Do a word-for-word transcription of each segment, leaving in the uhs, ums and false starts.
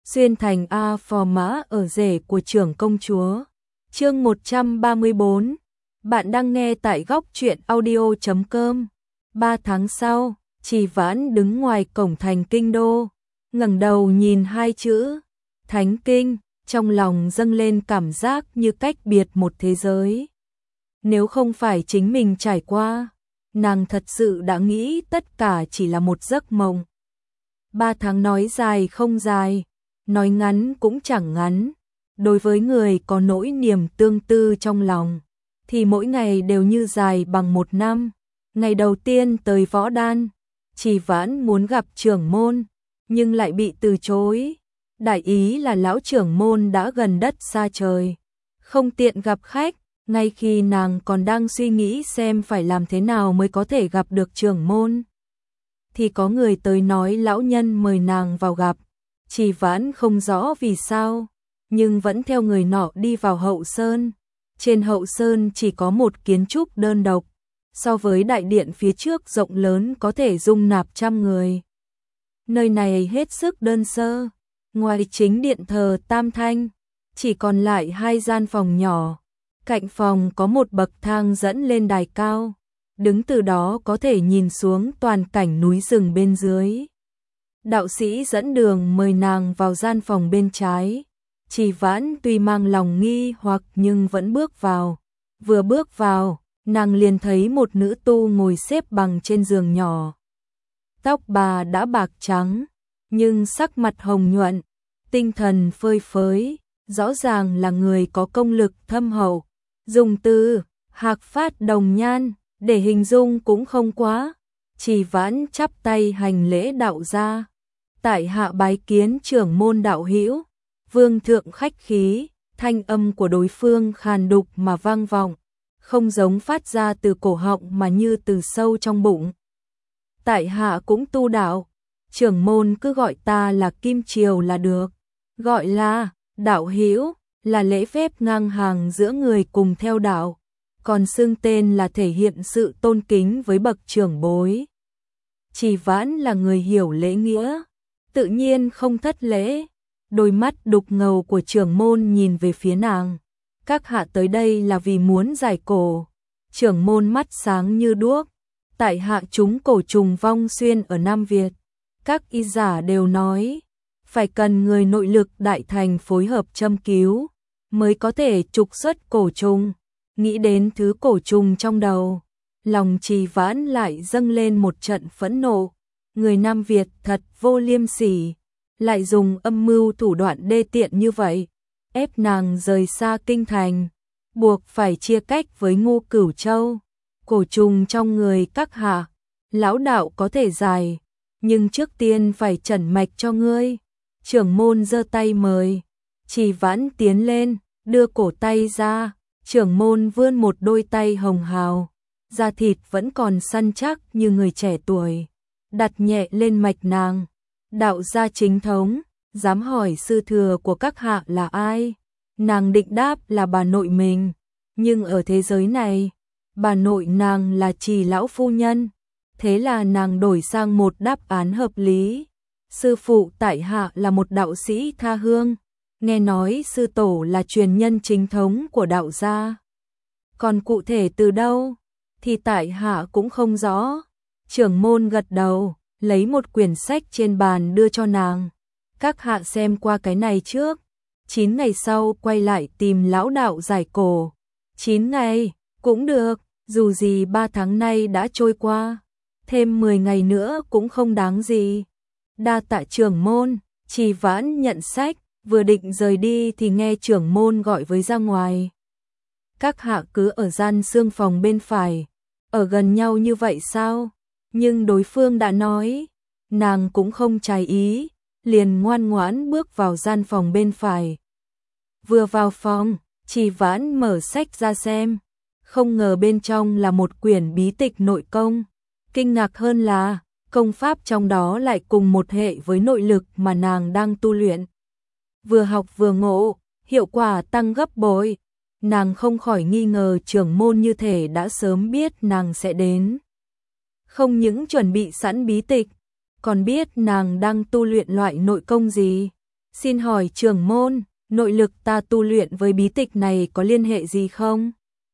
xuyên thành A phò mã ở rể của trưởng công chúa. Chương một trăm ba mươi bốn. Bạn đang nghe tại góc truyện audio chấm com. Ba tháng sau, Trì Vãn đứng ngoài cổng thành kinh đô, ngẩng đầu nhìn hai chữ Thánh Kinh, trong lòng dâng lên cảm giác như cách biệt một thế giới. Nếu không phải chính mình trải qua, nàng thật sự đã nghĩ tất cả chỉ là một giấc mộng. Ba tháng nói dài không dài, nói ngắn cũng chẳng ngắn. Đối với người có nỗi niềm tương tư trong lòng, thì mỗi ngày đều như dài bằng một năm. Ngày đầu tiên tới Võ Đan, Trì Vãn muốn gặp trưởng môn, nhưng lại bị từ chối. Đại ý là lão trưởng môn đã gần đất xa trời, không tiện gặp khách. Ngay khi nàng còn đang suy nghĩ xem phải làm thế nào mới có thể gặp được trưởng môn, thì có người tới nói lão nhân mời nàng vào gặp. Trì Vãn không rõ vì sao, nhưng vẫn theo người nọ đi vào hậu sơn. Trên hậu sơn chỉ có một kiến trúc đơn độc, so với đại điện phía trước rộng lớn có thể dung nạp trăm người. Nơi này hết sức đơn sơ, ngoài chính điện thờ Tam Thanh, chỉ còn lại hai gian phòng nhỏ. Cạnh phòng có một bậc thang dẫn lên đài cao, đứng từ đó có thể nhìn xuống toàn cảnh núi rừng bên dưới. Đạo sĩ dẫn đường mời nàng vào gian phòng bên trái. Trì Vãn tuy mang lòng nghi hoặc nhưng vẫn bước vào. Vừa bước vào, nàng liền thấy một nữ tu ngồi xếp bằng trên giường nhỏ. Tóc bà đã bạc trắng, nhưng sắc mặt hồng nhuận, tinh thần phơi phới, rõ ràng là người có công lực thâm hậu. Dùng từ hạc phát đồng nhan để hình dung cũng không quá. Trì Vãn chắp tay hành lễ đạo gia. Tại hạ bái kiến trưởng môn đạo hữu. Vương thượng khách khí, thanh âm của đối phương khàn đục mà vang vọng, không giống phát ra từ cổ họng mà như từ sâu trong bụng. Tại hạ cũng tu đạo, trưởng môn cứ gọi ta là Kim Triều là được. Gọi là đạo hữu là lễ phép ngang hàng giữa người cùng theo đạo, còn xưng tên là thể hiện sự tôn kính với bậc trưởng bối. Trì Vãn là người hiểu lễ nghĩa, tự nhiên không thất lễ. Đôi mắt đục ngầu của trưởng môn nhìn về phía nàng. Các hạ tới đây là vì muốn giải cổ. Trưởng môn mắt sáng như đuốc. Tại hạ chúng cổ trùng vong xuyên ở Nam Việt. Các y giả đều nói, phải cần người nội lực đại thành phối hợp châm cứu, mới có thể trục xuất cổ trùng. Nghĩ đến thứ cổ trùng trong đầu, lòng Trì Vãn lại dâng lên một trận phẫn nộ. Người Nam Việt thật vô liêm sỉ, lại dùng âm mưu thủ đoạn đê tiện như vậy, ép nàng rời xa kinh thành, buộc phải chia cách với Ngô Cửu Châu. Cổ trùng trong người các hạ, lão đạo có thể giải, nhưng trước tiên phải trần mạch cho ngươi. Trưởng môn giơ tay mời. Trì Vãn tiến lên, đưa cổ tay ra. Trưởng môn vươn một đôi tay hồng hào, da thịt vẫn còn săn chắc như người trẻ tuổi, đặt nhẹ lên mạch nàng. Đạo gia chính thống, dám hỏi sư thừa của các hạ là ai? Nàng định đáp là bà nội mình, nhưng ở thế giới này, bà nội nàng là Trì lão phu nhân. Thế là nàng đổi sang một đáp án hợp lý. Sư phụ tại hạ là một đạo sĩ tha hương, nghe nói sư tổ là truyền nhân chính thống của đạo gia. Còn cụ thể từ đâu thì tại hạ cũng không rõ. Trưởng môn gật đầu, lấy một quyển sách trên bàn đưa cho nàng. Các hạ xem qua cái này trước, chín ngày sau quay lại tìm lão đạo giải cổ. Chín ngày, cũng được, dù gì ba tháng nay đã trôi qua, thêm mười ngày nữa cũng không đáng gì. Đa tạ trưởng môn. Trì Vãn nhận sách, vừa định rời đi thì nghe trưởng môn gọi với ra ngoài. Các hạ cứ ở gian xương phòng bên phải, ở gần nhau như vậy sao? Nhưng đối phương đã nói, nàng cũng không trái ý, liền ngoan ngoãn bước vào gian phòng bên phải. Vừa vào phòng, Trì Vãn mở sách ra xem, không ngờ bên trong là một quyển bí tịch nội công. Kinh ngạc hơn là, công pháp trong đó lại cùng một hệ với nội lực mà nàng đang tu luyện. Vừa học vừa ngộ, hiệu quả tăng gấp bội. Nàng không khỏi nghi ngờ trưởng môn như thể đã sớm biết nàng sẽ đến. Không những chuẩn bị sẵn bí tịch, còn biết nàng đang tu luyện loại nội công gì. Xin hỏi trưởng môn, nội lực ta tu luyện với bí tịch này có liên hệ gì không?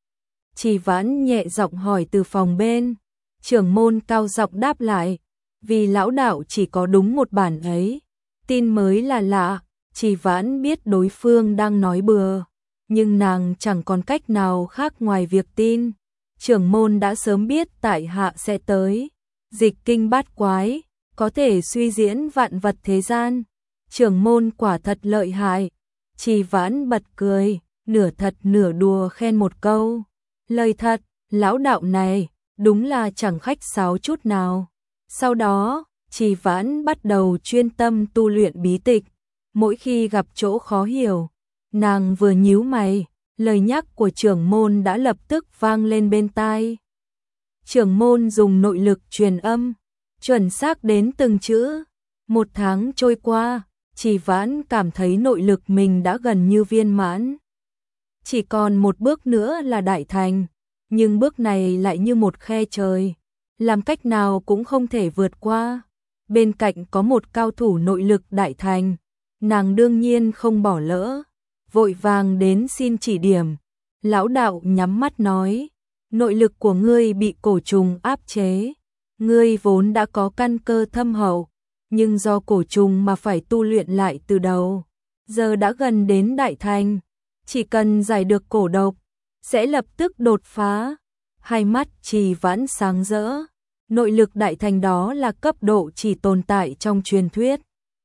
Trì Vãn nhẹ giọng hỏi từ phòng bên. Trưởng môn cao giọng đáp lại, vì lão đạo chỉ có đúng một bản ấy. Tin mới là lạ, Trì Vãn biết đối phương đang nói bừa, nhưng nàng chẳng còn cách nào khác ngoài việc tin. Trưởng môn đã sớm biết tại hạ sẽ tới, dịch kinh bát quái, có thể suy diễn vạn vật thế gian. Trưởng môn quả thật lợi hại. Trì Vãn bật cười, nửa thật nửa đùa khen một câu. Lời thật, lão đạo này, đúng là chẳng khách sáo chút nào. Sau đó, Trì Vãn bắt đầu chuyên tâm tu luyện bí tịch. Mỗi khi gặp chỗ khó hiểu, nàng vừa nhíu mày, lời nhắc của trưởng môn đã lập tức vang lên bên tai. Trưởng môn dùng nội lực truyền âm, chuẩn xác đến từng chữ. Một tháng trôi qua, Trì Vãn cảm thấy nội lực mình đã gần như viên mãn. Chỉ còn một bước nữa là đại thành, nhưng bước này lại như một khe trời, làm cách nào cũng không thể vượt qua. Bên cạnh có một cao thủ nội lực đại thành, nàng đương nhiên không bỏ lỡ, vội vàng đến xin chỉ điểm. Lão đạo nhắm mắt nói, nội lực của ngươi bị cổ trùng áp chế, ngươi vốn đã có căn cơ thâm hậu, nhưng do cổ trùng mà phải tu luyện lại từ đầu. Giờ đã gần đến đại thành, chỉ cần giải được cổ độc, sẽ lập tức đột phá. Hai mắt Trì Vãn sáng rỡ, nội lực đại thành đó là cấp độ chỉ tồn tại trong truyền thuyết.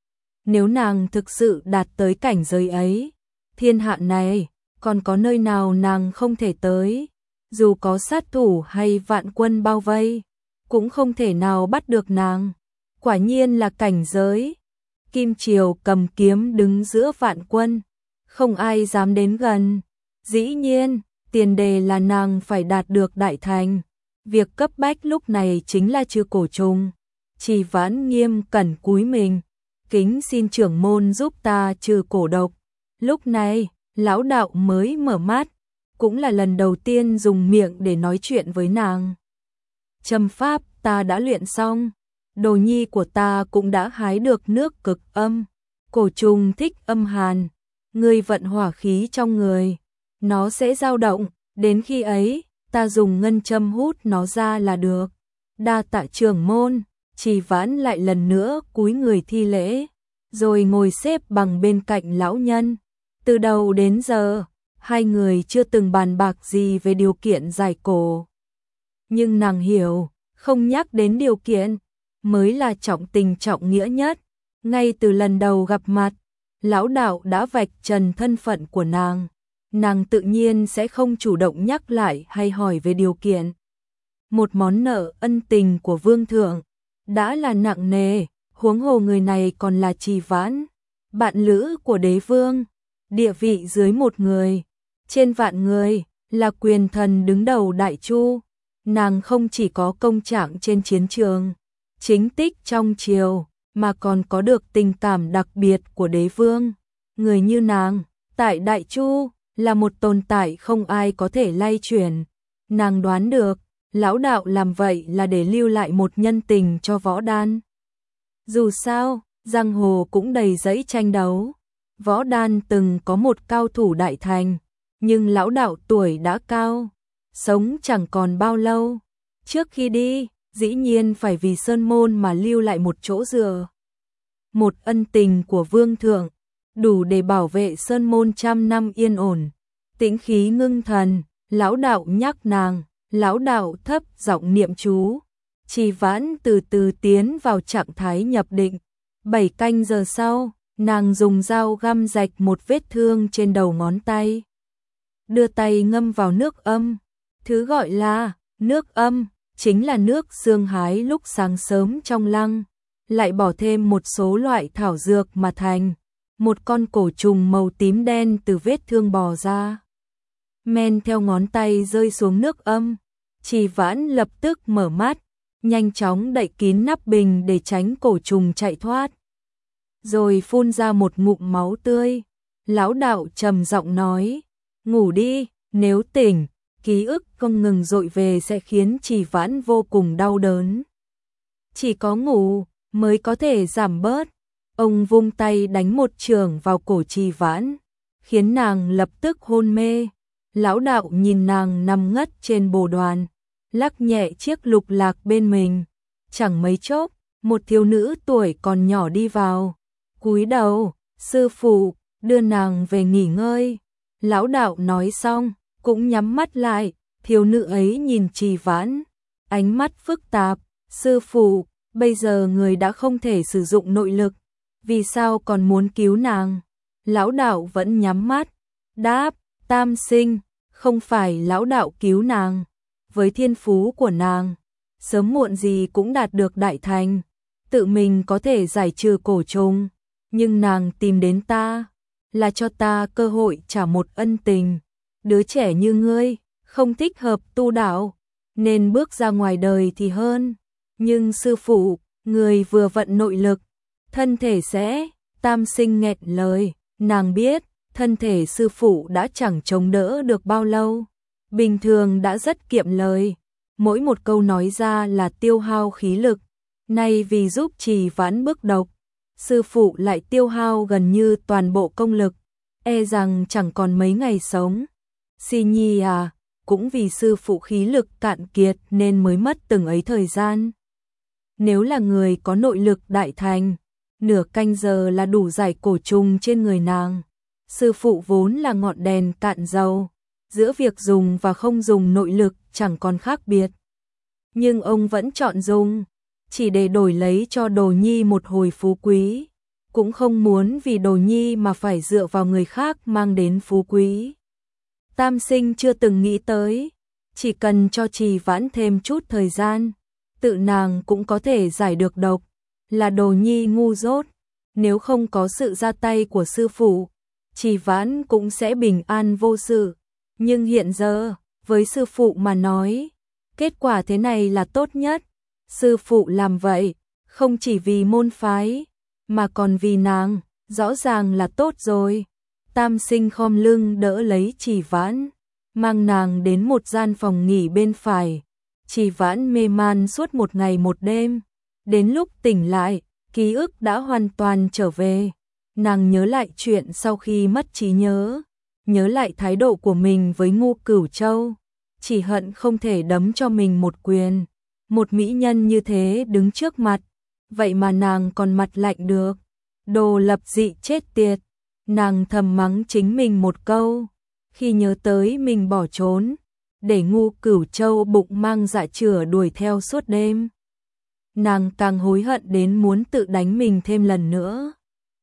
Nếu nàng thực sự đạt tới cảnh giới ấy, thiên hạ này còn có nơi nào nàng không thể tới, dù có sát thủ hay vạn quân bao vây, cũng không thể nào bắt được nàng. Quả nhiên là cảnh giới. Kim Triều cầm kiếm đứng giữa vạn quân, không ai dám đến gần. Dĩ nhiên, tiền đề là nàng phải đạt được đại thành. Việc cấp bách lúc này chính là trừ cổ trùng. Trì Vãn nghiêm cẩn cúi mình, kính xin trưởng môn giúp ta trừ cổ độc. Lúc này, lão đạo mới mở mắt, cũng là lần đầu tiên dùng miệng để nói chuyện với nàng. Châm pháp ta đã luyện xong, đồ nhi của ta cũng đã hái được nước cực âm. Cổ trùng thích âm hàn, ngươi vận hỏa khí trong người, nó sẽ dao động, đến khi ấy, ta dùng ngân châm hút nó ra là được. Đa tạ trưởng môn. Trì Vãn lại lần nữa cúi người thi lễ, rồi ngồi xếp bằng bên cạnh lão nhân. Từ đầu đến giờ, hai người chưa từng bàn bạc gì về điều kiện giải cổ. Nhưng nàng hiểu, không nhắc đến điều kiện, mới là trọng tình trọng nghĩa nhất. Ngay từ lần đầu gặp mặt, lão đạo đã vạch trần thân phận của nàng. Nàng tự nhiên sẽ không chủ động nhắc lại hay hỏi về điều kiện. Một món nợ ân tình của vương thượng đã là nặng nề, huống hồ người này còn là Trì Vãn, bạn lữ của đế vương, địa vị dưới một người, trên vạn người, là quyền thần đứng đầu Đại Chu. Nàng không chỉ có công trạng trên chiến trường, chính tích trong triều, mà còn có được tình cảm đặc biệt của đế vương. Người như nàng, tại Đại Chu, là một tồn tại không ai có thể lay chuyển. Nàng đoán được, lão đạo làm vậy là để lưu lại một nhân tình cho Võ Đan. Dù sao, giang hồ cũng đầy giấy tranh đấu. Võ Đan từng có một cao thủ đại thành, nhưng lão đạo tuổi đã cao, sống chẳng còn bao lâu. Trước khi đi, dĩ nhiên phải vì Sơn Môn mà lưu lại một chỗ dựa. Một ân tình của vương thượng, đủ để bảo vệ Sơn Môn trăm năm yên ổn. Tĩnh khí ngưng thần, lão đạo nhắc nàng. Lão đạo thấp giọng niệm chú. Trì Vãn từ từ tiến vào trạng thái nhập định. Bảy canh giờ sau, nàng dùng dao găm rạch một vết thương trên đầu ngón tay. Đưa tay ngâm vào nước âm. Thứ gọi là nước âm, chính là nước xương hái lúc sáng sớm trong lăng. Lại bỏ thêm một số loại thảo dược mà thành. Một con cổ trùng màu tím đen từ vết thương bò ra. Men theo ngón tay rơi xuống nước âm. Trì Vãn lập tức mở mắt, nhanh chóng đậy kín nắp bình để tránh cổ trùng chạy thoát. Rồi phun ra một ngụm máu tươi. Lão đạo trầm giọng nói, ngủ đi, nếu tỉnh, ký ức không ngừng dội về sẽ khiến Trì Vãn vô cùng đau đớn. Chỉ có ngủ mới có thể giảm bớt. Ông vung tay đánh một chưởng vào cổ Trì Vãn, khiến nàng lập tức hôn mê. Lão đạo nhìn nàng nằm ngất trên bồ đoàn, lắc nhẹ chiếc lục lạc bên mình. Chẳng mấy chốc, một thiếu nữ tuổi còn nhỏ đi vào, cúi đầu, sư phụ, đưa nàng về nghỉ ngơi. Lão đạo nói xong, cũng nhắm mắt lại, thiếu nữ ấy nhìn Trì Vãn, ánh mắt phức tạp, sư phụ, bây giờ người đã không thể sử dụng nội lực, vì sao còn muốn cứu nàng? Lão đạo vẫn nhắm mắt, đáp, tam sinh, không phải lão đạo cứu nàng, với thiên phú của nàng, sớm muộn gì cũng đạt được đại thành, tự mình có thể giải trừ cổ trùng, nhưng nàng tìm đến ta, là cho ta cơ hội trả một ân tình. Đứa trẻ như ngươi, không thích hợp tu đạo, nên bước ra ngoài đời thì hơn. Nhưng sư phụ, người vừa vận nội lực, thân thể sẽ, tam sinh nghẹn lời, nàng biết, thân thể sư phụ đã chẳng chống đỡ được bao lâu, bình thường đã rất kiệm lời, mỗi một câu nói ra là tiêu hao khí lực, nay vì giúp Trì Vãn bức độc, sư phụ lại tiêu hao gần như toàn bộ công lực, e rằng chẳng còn mấy ngày sống. Si Nhi à, cũng vì sư phụ khí lực cạn kiệt nên mới mất từng ấy thời gian. Nếu là người có nội lực đại thành, nửa canh giờ là đủ giải cổ trùng trên người nàng. Sư phụ vốn là ngọn đèn cạn dầu, giữa việc dùng và không dùng nội lực chẳng còn khác biệt. Nhưng ông vẫn chọn dùng, chỉ để đổi lấy cho Đồ Nhi một hồi phú quý, cũng không muốn vì Đồ Nhi mà phải dựa vào người khác mang đến phú quý. Tam sinh chưa từng nghĩ tới, chỉ cần cho Trì Vãn thêm chút thời gian, tự nàng cũng có thể giải được độc, là Đồ Nhi ngu dốt, nếu không có sự ra tay của sư phụ, Trì Vãn cũng sẽ bình an vô sự, nhưng hiện giờ, với sư phụ mà nói, kết quả thế này là tốt nhất. Sư phụ làm vậy, không chỉ vì môn phái, mà còn vì nàng, rõ ràng là tốt rồi. Tam sinh khom lưng đỡ lấy Trì Vãn, mang nàng đến một gian phòng nghỉ bên phải. Trì Vãn mê man suốt một ngày một đêm, đến lúc tỉnh lại, ký ức đã hoàn toàn trở về. Nàng nhớ lại chuyện sau khi mất trí nhớ, nhớ lại thái độ của mình với Ngô Cửu Châu, chỉ hận không thể đấm cho mình một quyền. Một mỹ nhân như thế đứng trước mặt, vậy mà nàng còn mặt lạnh được. Đồ lập dị chết tiệt, nàng thầm mắng chính mình một câu, khi nhớ tới mình bỏ trốn, để Ngô Cửu Châu bụng mang dạ chửa đuổi theo suốt đêm. Nàng càng hối hận đến muốn tự đánh mình thêm lần nữa.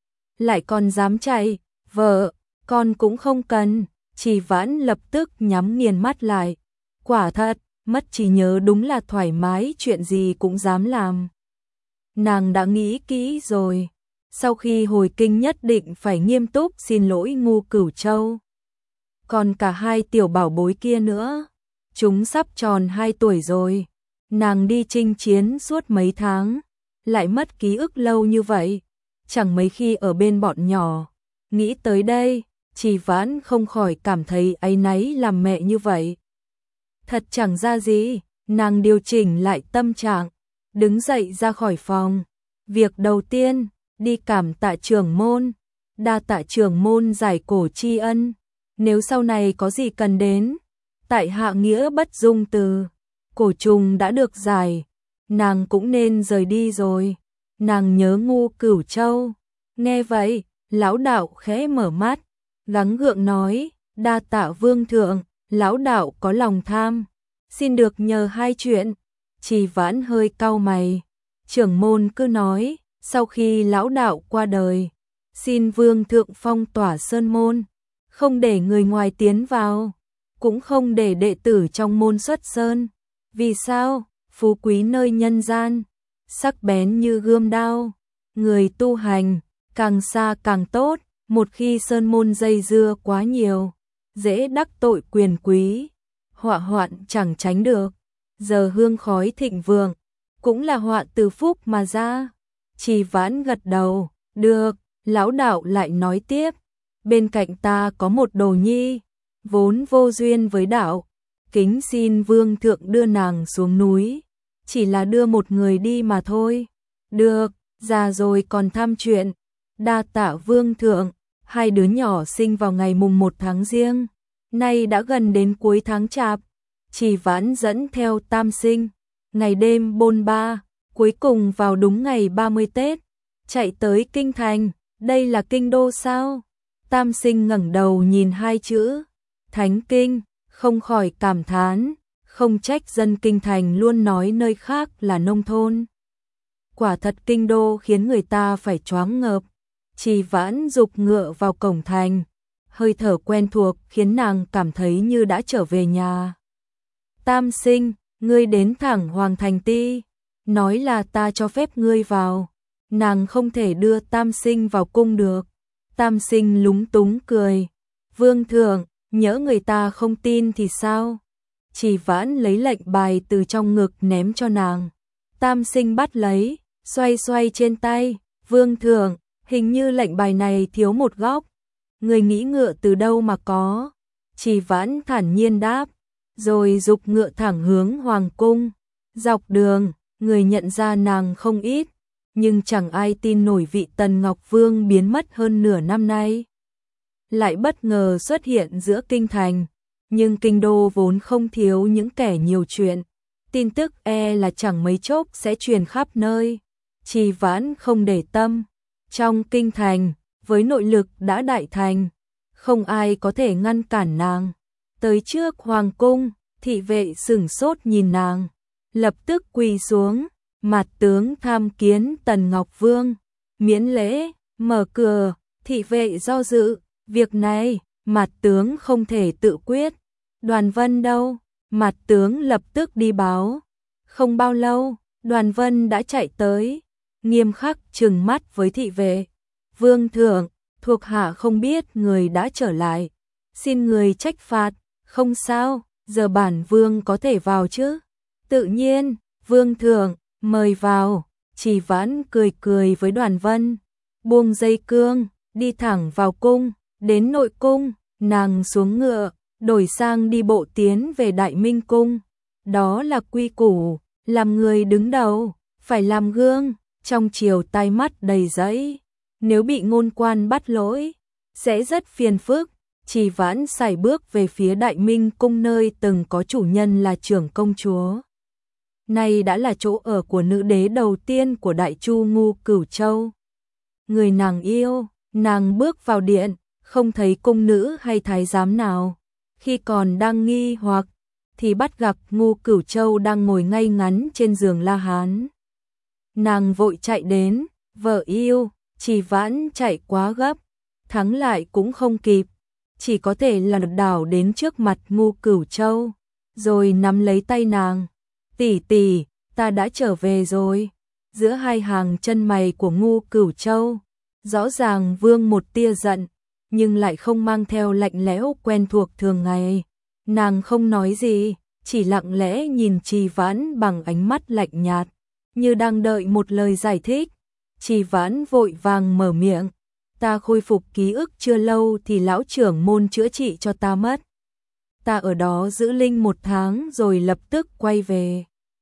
Lại còn dám chạy, vợ, con cũng không cần. Trì Vãn lập tức nhắm nghiền mắt lại. Quả thật, mất trí nhớ đúng là thoải mái, chuyện gì cũng dám làm. Nàng đã nghĩ kỹ rồi, sau khi hồi kinh nhất định phải nghiêm túc xin lỗi Ngô Cửu Châu. Còn cả hai tiểu bảo bối kia nữa, chúng sắp tròn hai tuổi rồi. Nàng đi chinh chiến suốt mấy tháng, lại mất ký ức lâu như vậy, chẳng mấy khi ở bên bọn nhỏ. Nghĩ tới đây, Trì Vãn không khỏi cảm thấy áy náy làm mẹ như vậy. Thật chẳng ra gì, nàng điều chỉnh lại tâm trạng, đứng dậy ra khỏi phòng. Việc đầu tiên, đi cảm tạ trưởng môn, đa tạ trưởng môn giải cổ tri ân. Nếu sau này có gì cần đến, tại hạ nghĩa bất dung từ. Cổ trùng đã được giải, nàng cũng nên rời đi rồi. Nàng nhớ Ngô Cửu Châu. Nghe vậy, lão đạo khẽ mở mắt, gắng gượng nói, đa tạ vương thượng, lão đạo có lòng tham, xin được nhờ hai chuyện. Trì Vãn hơi cau mày, trưởng môn cứ nói, sau khi lão đạo qua đời, xin vương thượng phong tỏa sơn môn, không để người ngoài tiến vào, cũng không để đệ tử trong môn xuất sơn. Vì sao? Phú quý nơi nhân gian, sắc bén như gươm đao, người tu hành, càng xa càng tốt, một khi sơn môn dây dưa quá nhiều, dễ đắc tội quyền quý, họa hoạn chẳng tránh được. Giờ hương khói thịnh vượng, cũng là họa từ phúc mà ra. Trì Vãn gật đầu, được. Lão đạo lại nói tiếp, bên cạnh ta có một đồ nhi, vốn vô duyên với đạo, kính xin vương thượng đưa nàng xuống núi, chỉ là đưa một người đi mà thôi. Được, già rồi còn tham chuyện, Đa tạ vương thượng, hai đứa nhỏ sinh vào ngày mùng một tháng Giêng, nay đã gần đến cuối tháng Chạp. Trì Vãn dẫn theo Tam Sinh, ngày đêm bôn ba, cuối cùng vào đúng ngày ba mươi Tết, chạy tới kinh thành. Đây là kinh đô sao? Tam Sinh ngẩng đầu nhìn hai chữ Thánh Kinh, không khỏi cảm thán, không trách dân kinh thành luôn nói nơi khác là nông thôn. Quả thật kinh đô khiến người ta phải choáng ngợp. Trì Vãn dục ngựa vào cổng thành, hơi thở quen thuộc khiến nàng cảm thấy như đã trở về nhà. Tam Sinh, ngươi đến thẳng Hoàng Thành Ti, nói là ta cho phép ngươi vào. Nàng không thể đưa Tam Sinh vào cung được. Tam Sinh lúng túng cười. Vương thượng, nhỡ người ta không tin thì sao? Trì Vãn lấy lệnh bài từ trong ngực ném cho nàng. Tam Sinh bắt lấy, xoay xoay trên tay. Vương thượng, hình như lệnh bài này thiếu một góc. Người nghĩ ngựa từ đâu mà có? Trì Vãn thản nhiên đáp, rồi dục ngựa thẳng hướng hoàng cung. Dọc đường, người nhận ra nàng không ít, nhưng chẳng ai tin nổi vị Tần Ngọc Vương biến mất hơn nửa năm nay lại bất ngờ xuất hiện giữa kinh thành. Nhưng kinh đô vốn không thiếu những kẻ nhiều chuyện, tin tức e là chẳng mấy chốc sẽ truyền khắp nơi. Trì Vãn không để tâm. Trong kinh thành, với nội lực đã đại thành, không ai có thể ngăn cản nàng. Tới trước hoàng cung, thị vệ sửng sốt nhìn nàng, lập tức quỳ xuống. Mạt tướng tham kiến Tần Ngọc Vương. Miễn lễ, mở cửa. Thị vệ do dự, việc này Mạt tướng không thể tự quyết. Đoàn Vân đâu? Mạt tướng lập tức đi báo. Không bao lâu, Đoàn Vân đã chạy tới, nghiêm khắc trừng mắt với thị vệ. Vương thượng, thuộc hạ không biết người đã trở lại, xin người trách phạt. Không sao, giờ bản vương có thể vào chứ? Tự nhiên, vương thượng, mời vào. Trì Vãn cười cười với Đoàn Vân, buông dây cương, đi thẳng vào cung. Đến nội cung, nàng xuống ngựa, đổi sang đi bộ tiến về Đại Minh cung. Đó là quy củ, làm người đứng đầu, phải làm gương, trong triều tai mắt đầy giấy. Nếu bị ngôn quan bắt lỗi, sẽ rất phiền phức. Trì Vãn sải bước về phía Đại Minh cung nơi từng có chủ nhân là trưởng công chúa. Này đã là chỗ ở của nữ đế đầu tiên của Đại Chu Ngu Cửu Châu. Người nàng yêu, nàng bước vào điện, không thấy cung nữ hay thái giám nào. Khi còn đang nghi hoặc, thì bắt gặp Ngu Cửu Châu đang ngồi ngay ngắn trên giường La Hán. Nàng vội chạy đến, vợ yêu. Trì Vãn chạy quá gấp, thắng lại cũng không kịp, chỉ có thể là đảo đến trước mặt Ngu Cửu Châu, rồi nắm lấy tay nàng. Tỷ tỷ, ta đã trở về rồi. Giữa hai hàng chân mày của Ngu Cửu Châu, rõ ràng vương một tia giận, nhưng lại không mang theo lạnh lẽo quen thuộc thường ngày. Nàng không nói gì, chỉ lặng lẽ nhìn Trì Vãn bằng ánh mắt lạnh nhạt, như đang đợi một lời giải thích. Trì Vãn vội vàng mở miệng, ta khôi phục ký ức chưa lâu thì lão trưởng môn chữa trị cho ta mất. Ta ở đó giữ linh một tháng rồi lập tức quay về.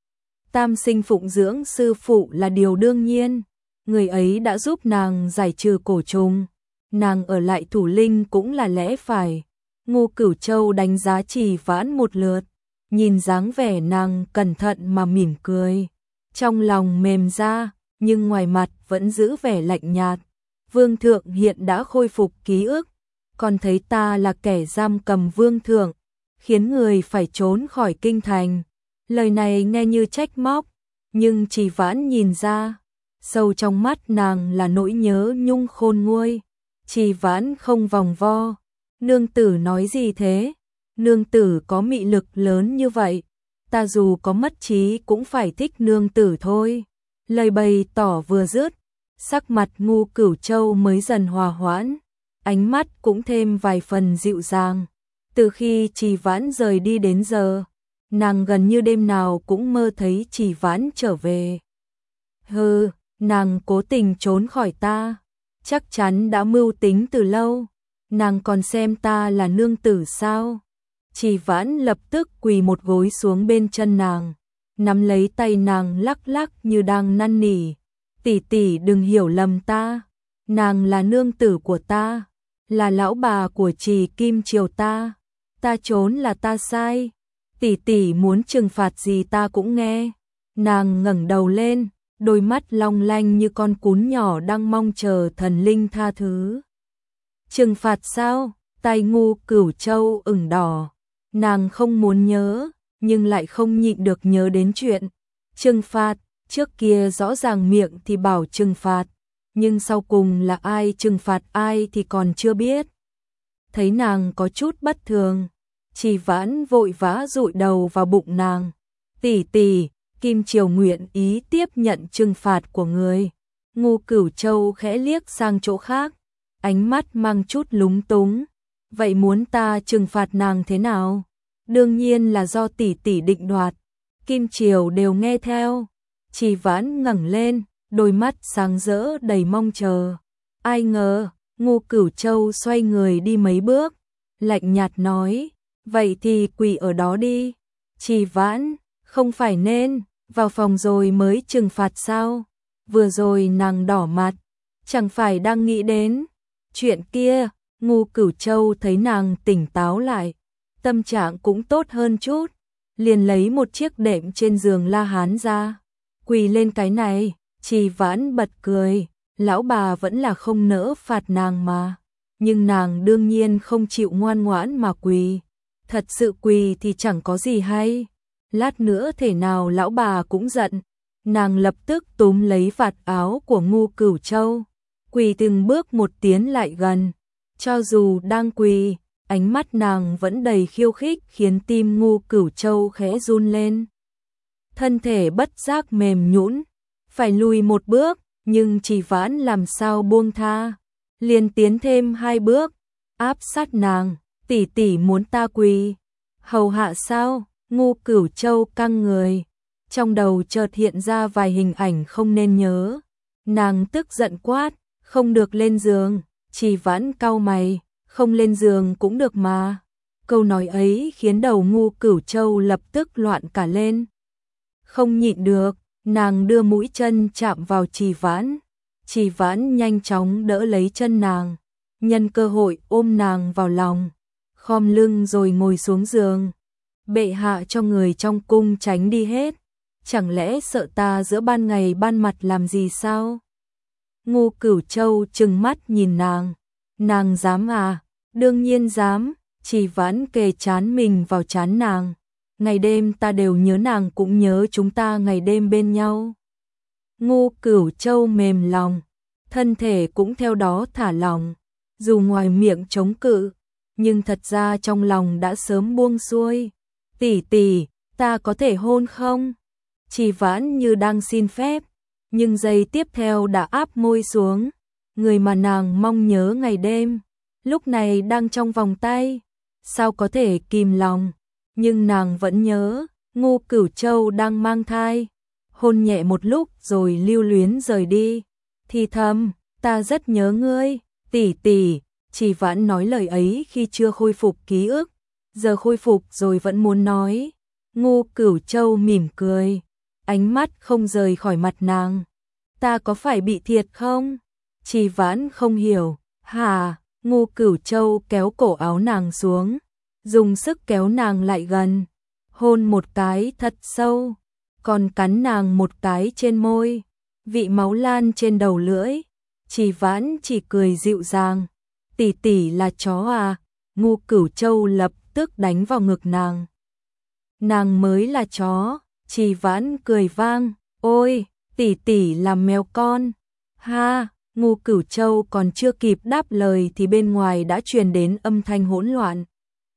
Tam Sinh phụng dưỡng sư phụ là điều đương nhiên, người ấy đã giúp nàng giải trừ cổ trùng, nàng ở lại thủ linh cũng là lẽ phải. Ngu Cửu Châu đánh giá Trì Vãn một lượt, nhìn dáng vẻ nàng cẩn thận mà mỉm cười, trong lòng mềm ra, nhưng ngoài mặt vẫn giữ vẻ lạnh nhạt. Vương thượng hiện đã khôi phục ký ức, còn thấy ta là kẻ giam cầm vương thượng, khiến người phải trốn khỏi kinh thành. Lời này nghe như trách móc, nhưng Trì Vãn nhìn ra, sâu trong mắt nàng là nỗi nhớ nhung khôn nguôi. Trì Vãn không vòng vo, nương tử nói gì thế? Nương tử có mị lực lớn như vậy, ta dù có mất trí cũng phải thích nương tử thôi. Lời bày tỏ vừa dứt, sắc mặt Ngu Cửu Châu mới dần hòa hoãn, ánh mắt cũng thêm vài phần dịu dàng. Từ khi Trì Vãn rời đi đến giờ, nàng gần như đêm nào cũng mơ thấy Trì Vãn trở về. Hừ, nàng cố tình trốn khỏi ta, chắc chắn đã mưu tính từ lâu. Nàng còn xem ta là nương tử sao? Trì Vãn lập tức quỳ một gối xuống bên chân nàng, nắm lấy tay nàng lắc lắc như đang năn nỉ. Tỷ tỷ đừng hiểu lầm ta, nàng là nương tử của ta, là lão bà của Trì Kim Triều ta, ta trốn là ta sai, tỷ tỷ muốn trừng phạt gì ta cũng nghe. Nàng ngẩng đầu lên, đôi mắt long lanh như con cún nhỏ đang mong chờ thần linh tha thứ. Trừng phạt sao? Tai Ngu Cửu Châu ửng đỏ, nàng không muốn nhớ, nhưng lại không nhịn được nhớ đến chuyện trừng phạt, trước kia rõ ràng miệng thì bảo trừng phạt, nhưng sau cùng là ai trừng phạt ai thì còn chưa biết. Thấy nàng có chút bất thường, Trì Vãn vội vã dụi đầu vào bụng nàng. Tỷ tỷ, Kim Triều nguyện ý tiếp nhận trừng phạt của người. Ngu Cửu Châu khẽ liếc sang chỗ khác, ánh mắt mang chút lúng túng. Vậy muốn ta trừng phạt nàng thế nào? Đương nhiên là do tỷ tỷ định đoạt. Kim Triều đều nghe theo. Trì Vãn ngẩng lên, đôi mắt sáng rỡ đầy mong chờ. Ai ngờ, Ngu Cửu Châu xoay người đi mấy bước, lạnh nhạt nói, vậy thì quỳ ở đó đi. Trì Vãn, không phải nên vào phòng rồi mới trừng phạt sao? Vừa rồi nàng đỏ mặt, chẳng phải đang nghĩ đến chuyện kia. Ngu Cửu Châu thấy nàng tỉnh táo lại, tâm trạng cũng tốt hơn chút, liền lấy một chiếc đệm trên giường La Hán ra, quỳ lên cái này. Trì Vãn bật cười, lão bà vẫn là không nỡ phạt nàng mà, nhưng nàng đương nhiên không chịu ngoan ngoãn mà quỳ, thật sự quỳ thì chẳng có gì hay, lát nữa thể nào lão bà cũng giận. Nàng lập tức túm lấy vạt áo của Ngu Cửu Châu, quỳ từng bước một tiến lại gần, cho dù đang quỳ, ánh mắt nàng vẫn đầy khiêu khích khiến tim Ngu Cửu Châu khẽ run lên. Thân thể bất giác mềm nhũn, phải lùi một bước, nhưng Trì Vãn làm sao buông tha, liền tiến thêm hai bước, áp sát nàng. Tỷ tỷ muốn ta quỳ hầu hạ sao? Ngu Cửu Châu căng người, trong đầu chợt hiện ra vài hình ảnh không nên nhớ. Nàng tức giận quát, không được lên giường. Trì Vãn cau mày, không lên giường cũng được mà. Câu nói ấy khiến đầu Ngu Cửu Châu lập tức loạn cả lên. Không nhịn được, nàng đưa mũi chân chạm vào Trì Vãn. Trì Vãn nhanh chóng đỡ lấy chân nàng, nhân cơ hội ôm nàng vào lòng, khom lưng rồi ngồi xuống giường. Bệ hạ cho người trong cung tránh đi hết, chẳng lẽ sợ ta giữa ban ngày ban mặt làm gì sao? Ngu Cửu Châu trừng mắt nhìn nàng, nàng dám à? Đương nhiên dám. Trì Vãn kề trán mình vào trán nàng, ngày đêm ta đều nhớ nàng cũng nhớ chúng ta ngày đêm bên nhau. Ngu Cửu Châu mềm lòng, thân thể cũng theo đó thả lỏng, dù ngoài miệng chống cự, nhưng thật ra trong lòng đã sớm buông xuôi. Tỷ tỷ, ta có thể hôn không? Trì Vãn như đang xin phép, nhưng giây tiếp theo đã áp môi xuống. Người mà nàng mong nhớ ngày đêm, lúc này đang trong vòng tay, sao có thể kìm lòng? Nhưng nàng vẫn nhớ, Ngu Cửu Châu đang mang thai. Hôn nhẹ một lúc rồi lưu luyến rời đi, thì thầm, ta rất nhớ ngươi, tỷ tỷ. Trì Vãn nói lời ấy khi chưa khôi phục ký ức, giờ khôi phục rồi vẫn muốn nói. Ngu Cửu Châu mỉm cười, ánh mắt không rời khỏi mặt nàng. Ta có phải bị thiệt không? Trì Vãn không hiểu. Hả? Ngu Cửu Châu kéo cổ áo nàng xuống, dùng sức kéo nàng lại gần, hôn một cái thật sâu, còn cắn nàng một cái trên môi, vị máu lan trên đầu lưỡi. Trì Vãn chỉ cười dịu dàng, tỷ tỷ là chó à? Ngu Cửu Châu lập tức đánh vào ngực nàng. Nàng mới là chó. Trì Vãn cười vang, ôi, tỷ tỷ là mèo con. Ha, Ngu Cửu Châu còn chưa kịp đáp lời thì bên ngoài đã truyền đến âm thanh hỗn loạn.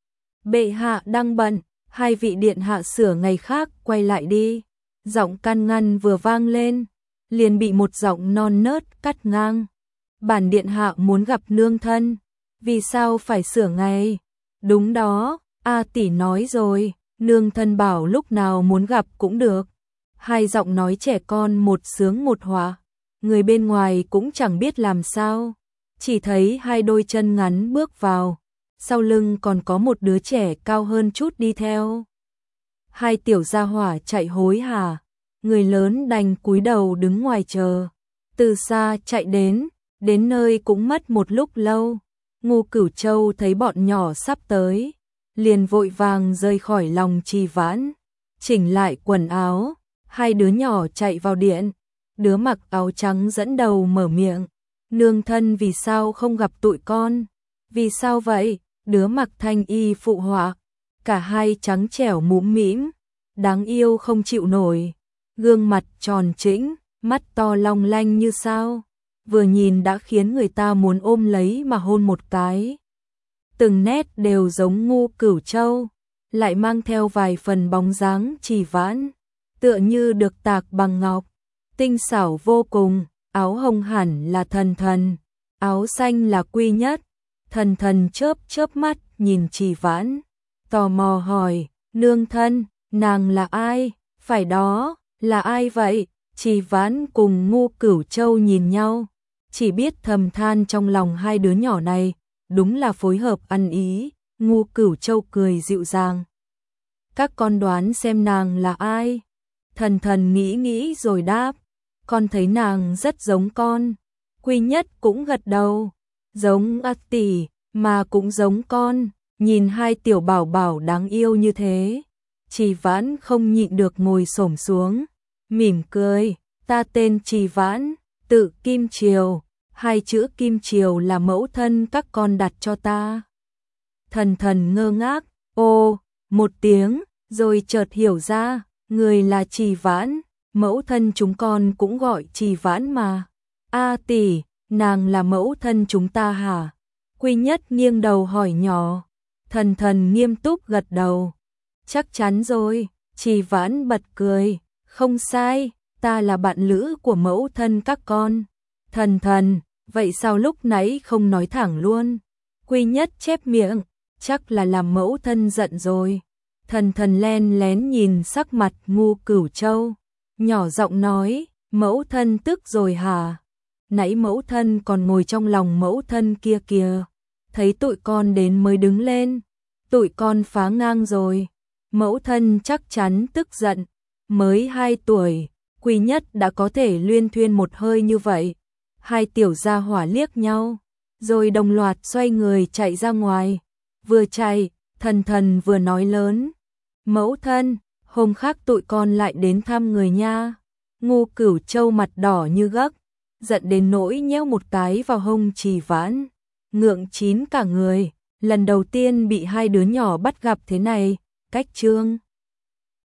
Bệ hạ đang bận, hai vị điện hạ sửa ngày khác quay lại đi. Giọng can ngăn vừa vang lên, liền bị một giọng non nớt cắt ngang. Bản điện hạ muốn gặp nương thân, vì sao phải sửa ngày? Đúng đó, A tỷ nói rồi, nương thân bảo lúc nào muốn gặp cũng được. Hai giọng nói trẻ con một sướng một họa, người bên ngoài cũng chẳng biết làm sao, chỉ thấy hai đôi chân ngắn bước vào, sau lưng còn có một đứa trẻ cao hơn chút đi theo. Hai tiểu gia hỏa chạy hối hả, người lớn đành cúi đầu đứng ngoài chờ. Từ xa chạy đến, Đến nơi cũng mất một lúc lâu, Ngô Cửu Châu thấy bọn nhỏ sắp tới, liền vội vàng rời khỏi lòng Trì Vãn, chỉnh lại quần áo, hai đứa nhỏ chạy vào điện, đứa mặc áo trắng dẫn đầu mở miệng, nương thân vì sao không gặp tụi con, vì sao vậy, đứa mặc thanh y phụ họa, cả hai trắng trẻo mũm mĩm, đáng yêu không chịu nổi, gương mặt tròn trĩnh, mắt to long lanh như sao, vừa nhìn đã khiến người ta muốn ôm lấy mà hôn một cái. Từng nét đều giống Ngô Cửu Châu, lại mang theo vài phần bóng dáng Trì Vãn, tựa như được tạc bằng ngọc, tinh xảo vô cùng, áo hồng hẳn là Thần Thần, áo xanh là Quy Nhất. Thần Thần chớp chớp mắt nhìn Trì Vãn, tò mò hỏi, nương thân, nàng là ai? Phải đó, là ai vậy? Trì Vãn cùng Ngô Cửu Châu nhìn nhau, chỉ biết thầm than trong lòng hai đứa nhỏ này, đúng là phối hợp ăn ý. Ngô Cửu Châu cười dịu dàng, các con đoán xem nàng là ai? Thần Thần nghĩ nghĩ rồi đáp, con thấy nàng rất giống con. Quy Nhất cũng gật đầu, giống A tỷ, mà cũng giống con. Nhìn hai tiểu bảo bảo đáng yêu như thế, Trì Vãn không nhịn được ngồi xổm xuống, mỉm cười, ta tên Trì Vãn, tự Kim Triều, hai chữ Kim Triều là mẫu thân các con đặt cho ta. Thần Thần ngơ ngác, ô, một tiếng, rồi chợt hiểu ra, người là Trì Vãn, mẫu thân chúng con cũng gọi Trì Vãn mà. A tỷ, nàng là mẫu thân chúng ta hả? Quy Nhất nghiêng đầu hỏi nhỏ. Thần Thần nghiêm túc gật đầu. Chắc chắn rồi, Trì Vãn bật cười, không sai, ta là bạn lữ của mẫu thân các con. Thần Thần, vậy sao lúc nãy không nói thẳng luôn? Quy Nhất chép miệng, chắc là làm mẫu thân giận rồi. Thần Thần len lén nhìn sắc mặt Ngô Cửu Châu, nhỏ giọng nói, mẫu thân tức rồi hả? Nãy mẫu thân còn ngồi trong lòng mẫu thân kia kìa, thấy tụi con đến mới đứng lên, tụi con phá ngang rồi. Mẫu thân chắc chắn tức giận, mới hai tuổi, Quy Nhất đã có thể luyên thuyên một hơi như vậy. Hai tiểu gia hỏa liếc nhau, rồi đồng loạt xoay người chạy ra ngoài. Vừa chạy, Thần Thần vừa nói lớn, mẫu thân, hôm khác tụi con lại đến thăm người nha. Ngô Cửu Châu mặt đỏ như gấc, giận đến nỗi nhéo một cái vào hông Trì Vãn, ngượng chín cả người, lần đầu tiên bị hai đứa nhỏ bắt gặp thế này. Cách chương